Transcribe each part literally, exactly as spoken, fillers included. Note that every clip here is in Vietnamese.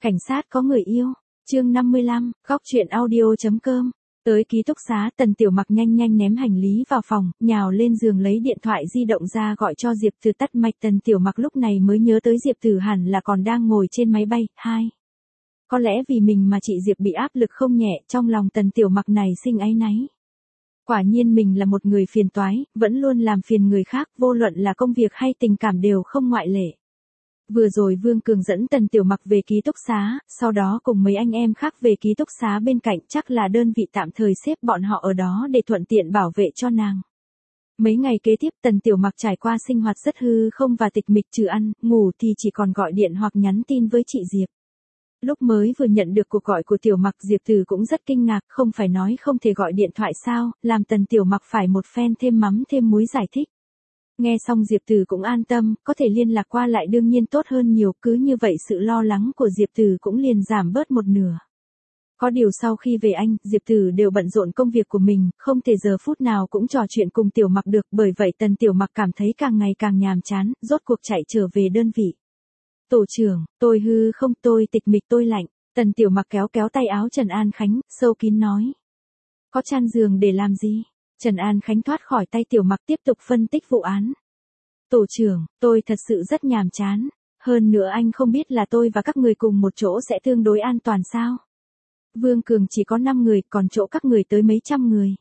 Cảnh sát có người yêu. Chương năm mươi lăm, góc truyện audio.com. Tới ký túc xá, Tần Tiểu Mặc nhanh nhanh ném hành lý vào phòng, nhào lên giường lấy điện thoại di động ra gọi cho Diệp Từ tắt mạch. Tần Tiểu Mặc lúc này mới nhớ tới Diệp Từ hẳn là còn đang ngồi trên máy bay. Hai. Có lẽ vì mình mà chị Diệp bị áp lực không nhẹ, trong lòng Tần Tiểu Mặc này sinh áy náy. Quả nhiên mình là một người phiền toái, vẫn luôn làm phiền người khác, vô luận là công việc hay tình cảm đều không ngoại lệ. Vừa rồi Vương Cường dẫn Tần Tiểu Mặc về ký túc xá, sau đó cùng mấy anh em khác về ký túc xá bên cạnh, chắc là đơn vị tạm thời xếp bọn họ ở đó để thuận tiện bảo vệ cho nàng. Mấy ngày kế tiếp Tần Tiểu Mặc trải qua sinh hoạt rất hư không và tịch mịch, trừ ăn, ngủ thì chỉ còn gọi điện hoặc nhắn tin với chị Diệp. Lúc mới vừa nhận được cuộc gọi của Tiểu Mặc, Diệp Từ cũng rất kinh ngạc, không phải nói không thể gọi điện thoại sao, làm Tần Tiểu Mặc phải một phen thêm mắm thêm muối giải thích. Nghe xong Diệp Từ cũng an tâm, có thể liên lạc qua lại đương nhiên tốt hơn nhiều, cứ như vậy sự lo lắng của Diệp Từ cũng liền giảm bớt một nửa. Có điều sau khi về Anh, Diệp Từ đều bận rộn công việc của mình, không thể giờ phút nào cũng trò chuyện cùng Tiểu Mặc được, bởi vậy Tần Tiểu Mặc cảm thấy càng ngày càng nhàm chán, rốt cuộc chạy trở về đơn vị. Tổ trưởng, tôi hư không, tôi tịch mịch, tôi lạnh. Tần Tiểu Mặc kéo kéo tay áo Trần An Khánh, sâu kín nói. Có chăn giường để làm gì? Trần An Khánh thoát khỏi tay Tiểu Mặc tiếp tục phân tích vụ án. Tổ trưởng, tôi thật sự rất nhàm chán. Hơn nữa anh không biết là tôi và các người cùng một chỗ sẽ tương đối an toàn sao? Vương Cường chỉ có năm người, còn chỗ các người tới mấy trăm người.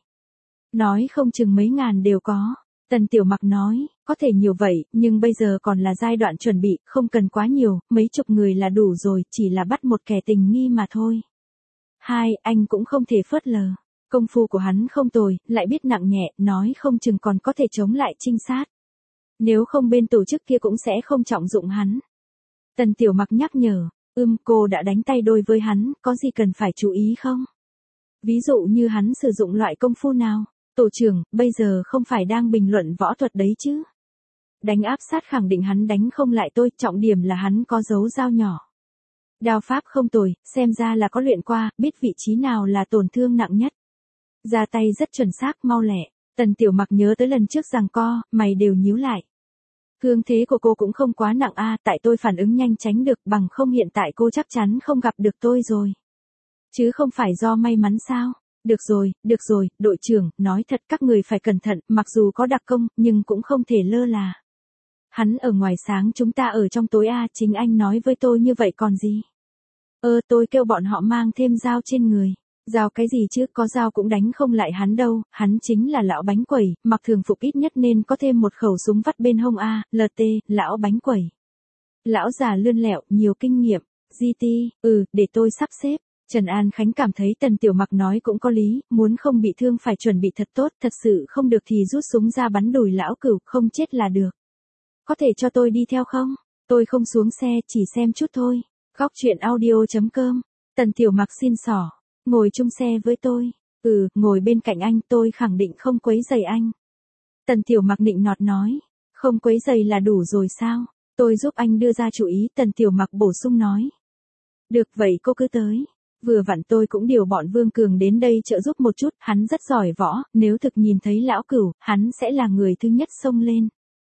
Nói không chừng mấy ngàn đều có. Tần Tiểu Mặc nói, có thể nhiều vậy, nhưng bây giờ còn là giai đoạn chuẩn bị, không cần quá nhiều, mấy chục người là đủ rồi, chỉ là bắt một kẻ tình nghi mà thôi. Hai, anh cũng không thể phớt lờ. Công phu của hắn không tồi, lại biết nặng nhẹ, nói không chừng còn có thể chống lại trinh sát. Nếu không bên tổ chức kia cũng sẽ không trọng dụng hắn. Tần Tiểu Mặc nhắc nhở, ưm cô đã đánh tay đôi với hắn, có gì cần phải chú ý không? Ví dụ như hắn sử dụng loại công phu nào? Tổ trưởng, bây giờ không phải đang bình luận võ thuật đấy chứ? Đánh áp sát khẳng định hắn đánh không lại tôi, trọng điểm là hắn có dấu dao nhỏ. Đao pháp không tồi, xem ra là có luyện qua, biết vị trí nào là tổn thương nặng nhất. Ra tay rất chuẩn xác, mau lẹ. Tần Tiểu Mặc nhớ tới lần trước giằng co, mày đều nhíu lại. Thương thế của cô cũng không quá nặng a, tại tôi phản ứng nhanh tránh được, bằng không hiện tại cô chắc chắn không gặp được tôi rồi. Chứ không phải do may mắn sao? Được rồi, được rồi, đội trưởng, nói thật các người phải cẩn thận, mặc dù có đặc công, nhưng cũng không thể lơ là. Hắn ở ngoài sáng, chúng ta ở trong tối a, chính anh nói với tôi như vậy còn gì? Ơ, tôi kêu bọn họ mang thêm dao trên người. Dao cái gì chứ, có dao cũng đánh không lại hắn đâu, hắn chính là lão bánh quẩy, mặc thường phục ít nhất nên có thêm một khẩu súng vắt bên hông a, lờ tê, lão bánh quẩy. Lão già lươn lẹo, nhiều kinh nghiệm, giê tê, ừ, để tôi sắp xếp. Trần An Khánh cảm thấy Tần Tiểu Mặc nói cũng có lý, muốn không bị thương phải chuẩn bị thật tốt, thật sự không được thì rút súng ra bắn đùi lão cửu, không chết là được. Có thể cho tôi đi theo không? Tôi không xuống xe, chỉ xem chút thôi. Góc truyện audio.com. Tần Tiểu Mặc xin xỏ. Ngồi chung xe với tôi. Ừ, ngồi bên cạnh anh, tôi khẳng định không quấy rầy anh. Tần Tiểu Mặc nịnh nọt nói. Không quấy rầy là đủ rồi sao? Tôi giúp anh đưa ra chủ ý, Tần Tiểu Mặc bổ sung nói. Được vậy cô cứ tới. Vừa vặn tôi cũng điều bọn Vương Cường đến đây trợ giúp một chút, hắn rất giỏi võ, nếu thực nhìn thấy lão cửu, hắn sẽ là người thứ nhất xông lên.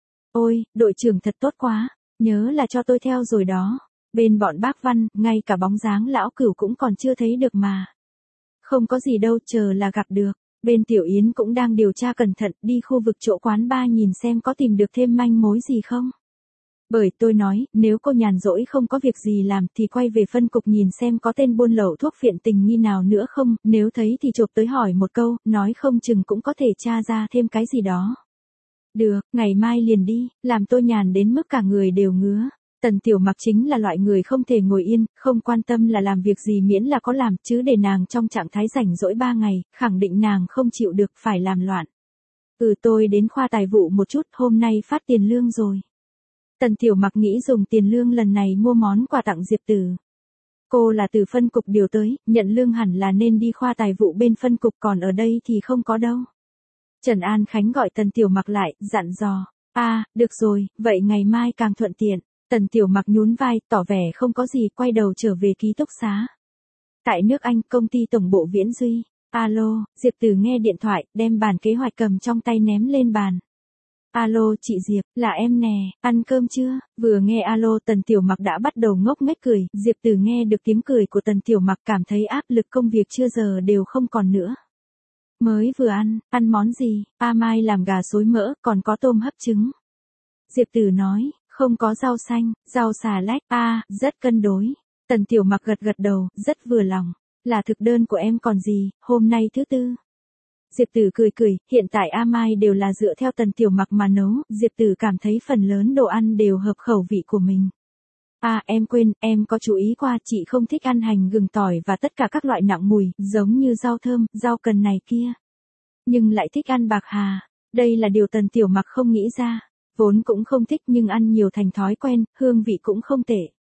Ôi, đội trưởng thật tốt quá, nhớ là cho tôi theo rồi đó. Bên bọn bác Văn, ngay cả bóng dáng lão cửu cũng còn chưa thấy được mà. Không có gì đâu, chờ là gặp được. Bên Tiểu Yến cũng đang điều tra cẩn thận, đi khu vực chỗ quán bar nhìn xem có tìm được thêm manh mối gì không. Bởi tôi nói, nếu cô nhàn rỗi không có việc gì làm thì quay về phân cục nhìn xem có tên buôn lậu thuốc phiện tình nghi nào nữa không, nếu thấy thì chộp tới hỏi một câu, nói không chừng cũng có thể tra ra thêm cái gì đó. Được, ngày mai liền đi, làm tôi nhàn đến mức cả người đều ngứa. Tần Tiểu Mặc chính là loại người không thể ngồi yên, không quan tâm là làm việc gì miễn là có làm, chứ để nàng trong trạng thái rảnh rỗi ba ngày, khẳng định nàng không chịu được, phải làm loạn. Ừ, tôi đến khoa tài vụ một chút, hôm nay phát tiền lương rồi. Tần Tiểu Mặc nghĩ dùng tiền lương lần này mua món quà tặng Diệp Từ. Cô là từ phân cục điều tới, nhận lương hẳn là nên đi khoa tài vụ bên phân cục, còn ở đây thì không có đâu. Trần An Khánh gọi Tần Tiểu Mặc lại, dặn dò. À, được rồi, vậy ngày mai càng thuận tiện. Tần Tiểu Mặc nhún vai, tỏ vẻ không có gì, quay đầu trở về ký túc xá. Tại nước Anh, công ty tổng bộ Viễn Duy. Alo, Diệp Từ nghe điện thoại, đem bản kế hoạch cầm trong tay ném lên bàn. Alo chị Diệp, là em nè, ăn cơm chưa? Vừa nghe alo Tần Tiểu Mặc đã bắt đầu ngốc nghếch cười, Diệp Tử nghe được tiếng cười của Tần Tiểu Mặc cảm thấy áp lực công việc chưa giờ đều không còn nữa. Mới vừa ăn, ăn món gì? A Mai làm gà xối mỡ, còn có tôm hấp trứng. Diệp Tử nói, không có rau xanh, rau xà lách, a, à, rất cân đối. Tần Tiểu Mặc gật gật đầu, rất vừa lòng. Là thực đơn của em còn gì, hôm nay thứ tư. Diệp Tử cười cười, hiện tại A Mai đều là dựa theo Tần Tiểu Mặc mà nấu, Diệp Tử cảm thấy phần lớn đồ ăn đều hợp khẩu vị của mình. À em quên, em có chú ý qua chị không thích ăn hành gừng tỏi và tất cả các loại nặng mùi, giống như rau thơm, rau cần này kia. Nhưng lại thích ăn bạc hà, đây là điều Tần Tiểu Mặc không nghĩ ra, vốn cũng không thích nhưng ăn nhiều thành thói quen, hương vị cũng không tệ.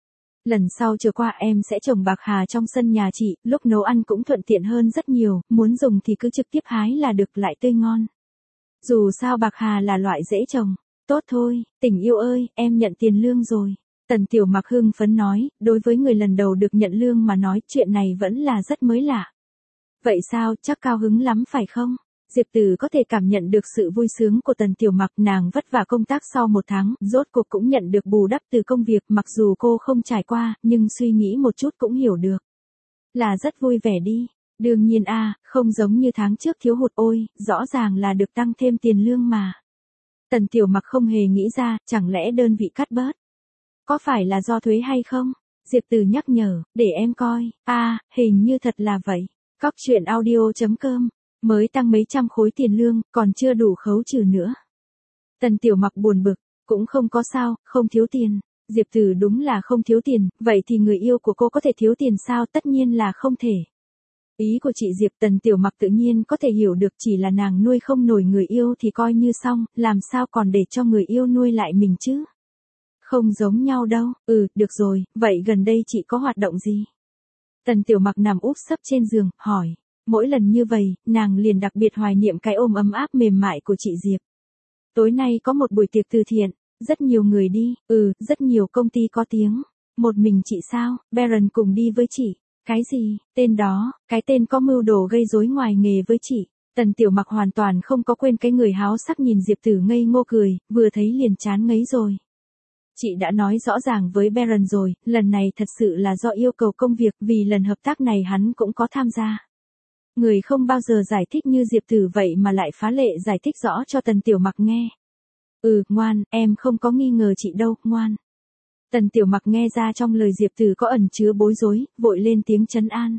Lần sau chờ qua em sẽ trồng bạc hà trong sân nhà chị, lúc nấu ăn cũng thuận tiện hơn rất nhiều, muốn dùng thì cứ trực tiếp hái là được lại tươi ngon. Dù sao bạc hà là loại dễ trồng. Tốt thôi, tình yêu ơi, em nhận tiền lương rồi. Tần Tiểu Mặc hưng phấn nói, đối với người lần đầu được nhận lương mà nói chuyện này vẫn là rất mới lạ. Vậy sao, chắc cao hứng lắm phải không? Diệp Tử có thể cảm nhận được sự vui sướng của Tần Tiểu Mặc, nàng vất vả công tác sau một tháng, rốt cuộc cũng nhận được bù đắp từ công việc, mặc dù cô không trải qua, nhưng suy nghĩ một chút cũng hiểu được. Là rất vui vẻ đi. Đương nhiên a, à, không giống như tháng trước thiếu hụt ôi, rõ ràng là được tăng thêm tiền lương mà. Tần Tiểu Mặc không hề nghĩ ra, chẳng lẽ đơn vị cắt bớt? Có phải là do thuế hay không? Diệp Tử nhắc nhở, để em coi. A, à, hình như thật là vậy. Cóc truyện audio chấm com mới tăng mấy trăm khối tiền lương, còn chưa đủ khấu trừ nữa. Tần Tiểu Mặc buồn bực, cũng không có sao, không thiếu tiền. Diệp Tử đúng là không thiếu tiền, vậy thì người yêu của cô có thể thiếu tiền sao? Tất nhiên là không thể. Ý của chị Diệp Tần Tiểu Mặc tự nhiên có thể hiểu được, chỉ là nàng nuôi không nổi người yêu thì coi như xong, làm sao còn để cho người yêu nuôi lại mình chứ? Không giống nhau đâu, ừ, được rồi, vậy gần đây chị có hoạt động gì? Tần Tiểu Mặc nằm úp sấp trên giường, hỏi. Mỗi lần như vậy, nàng liền đặc biệt hoài niệm cái ôm ấm áp mềm mại của chị Diệp. Tối nay có một buổi tiệc từ thiện, rất nhiều người đi, ừ, rất nhiều công ty có tiếng. Một mình chị sao? Baron cùng đi với chị. Cái gì? Tên đó, cái tên có mưu đồ gây rối ngoài nghề với chị. Tần Tiểu Mặc hoàn toàn không có quên cái người háo sắc nhìn Diệp Tử ngây ngô cười, vừa thấy liền chán ngấy rồi. Chị đã nói rõ ràng với Baron rồi, lần này thật sự là do yêu cầu công việc, vì lần hợp tác này hắn cũng có tham gia. Người không bao giờ giải thích như Diệp Tử vậy mà lại phá lệ giải thích rõ cho Tần Tiểu Mặc nghe. Ừ, ngoan, em không có nghi ngờ chị đâu, ngoan. Tần Tiểu Mặc nghe ra trong lời Diệp Tử có ẩn chứa bối rối, vội lên tiếng trấn an.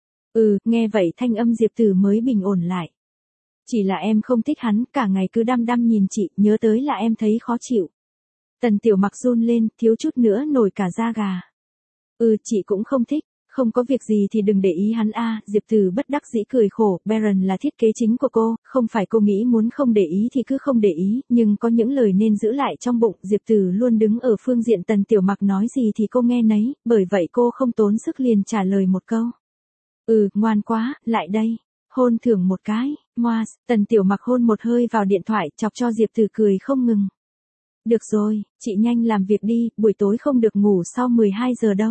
Ừ, nghe vậy thanh âm Diệp Tử mới bình ổn lại. Chỉ là em không thích hắn, cả ngày cứ đăm đăm nhìn chị, nhớ tới là em thấy khó chịu. Tần Tiểu Mặc run lên, thiếu chút nữa nổi cả da gà. Ừ, chị cũng không thích. Không có việc gì thì đừng để ý hắn a, à, Diệp Tử bất đắc dĩ cười khổ, Baron là thiết kế chính của cô, không phải cô nghĩ muốn không để ý thì cứ không để ý, nhưng có những lời nên giữ lại trong bụng, Diệp Tử luôn đứng ở phương diện Tần Tiểu Mặc nói gì thì cô nghe nấy, bởi vậy cô không tốn sức liền trả lời một câu. Ừ, ngoan quá, lại đây. Hôn thưởng một cái, ngoa, Tần Tiểu Mặc hôn một hơi vào điện thoại, chọc cho Diệp Tử cười không ngừng. Được rồi, chị nhanh làm việc đi, buổi tối không được ngủ sau mười hai giờ đâu.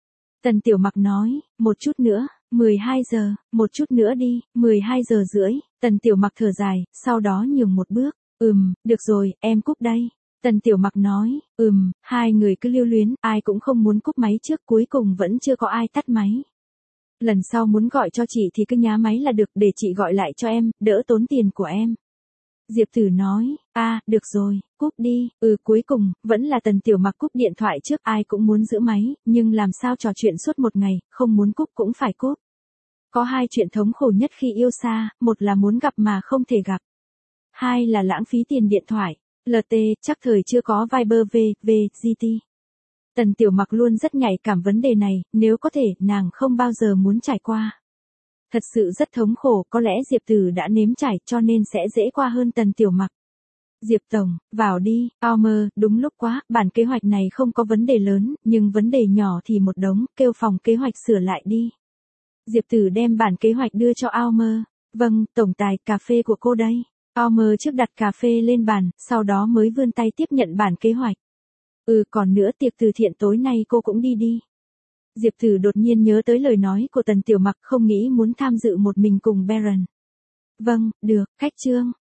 Tần Tiểu Mặc nói, một chút nữa, mười hai giờ, một chút nữa đi, mười hai giờ rưỡi, Tần Tiểu Mặc thở dài, sau đó nhường một bước, ừm, được rồi, em cúp đây. Tần Tiểu Mặc nói, ừm, hai người cứ lưu luyến, ai cũng không muốn cúp máy trước, cuối cùng vẫn chưa có ai tắt máy. Lần sau muốn gọi cho chị thì cứ nhá máy là được, để chị gọi lại cho em, đỡ tốn tiền của em. Diệp Tử nói, a, à, được rồi, cúp đi, ừ cuối cùng, vẫn là Tần Tiểu Mặc cúp điện thoại trước, ai cũng muốn giữ máy, nhưng làm sao trò chuyện suốt một ngày, không muốn cúp cũng phải cúp. Có hai chuyện thống khổ nhất khi yêu xa, một là muốn gặp mà không thể gặp. Hai là lãng phí tiền điện thoại, lờ tê, chắc thời chưa có Viber V, V, giê tê. Tần Tiểu Mặc luôn rất nhạy cảm vấn đề này, nếu có thể, nàng không bao giờ muốn trải qua. Thật sự rất thống khổ, có lẽ Diệp Tử đã nếm trải cho nên sẽ dễ qua hơn Tần Tiểu Mặc. Diệp Tổng, vào đi, Almer, đúng lúc quá, bản kế hoạch này không có vấn đề lớn, nhưng vấn đề nhỏ thì một đống, kêu phòng kế hoạch sửa lại đi. Diệp Tử đem bản kế hoạch đưa cho Almer. Vâng, tổng tài, cà phê của cô đây. Almer trước đặt cà phê lên bàn, sau đó mới vươn tay tiếp nhận bản kế hoạch. Ừ, còn nữa tiệc từ thiện tối nay cô cũng đi đi. Diệp Tử đột nhiên nhớ tới lời nói của Tần Tiểu Mặc, không nghĩ muốn tham dự một mình cùng Baron. Vâng, được, khách trương.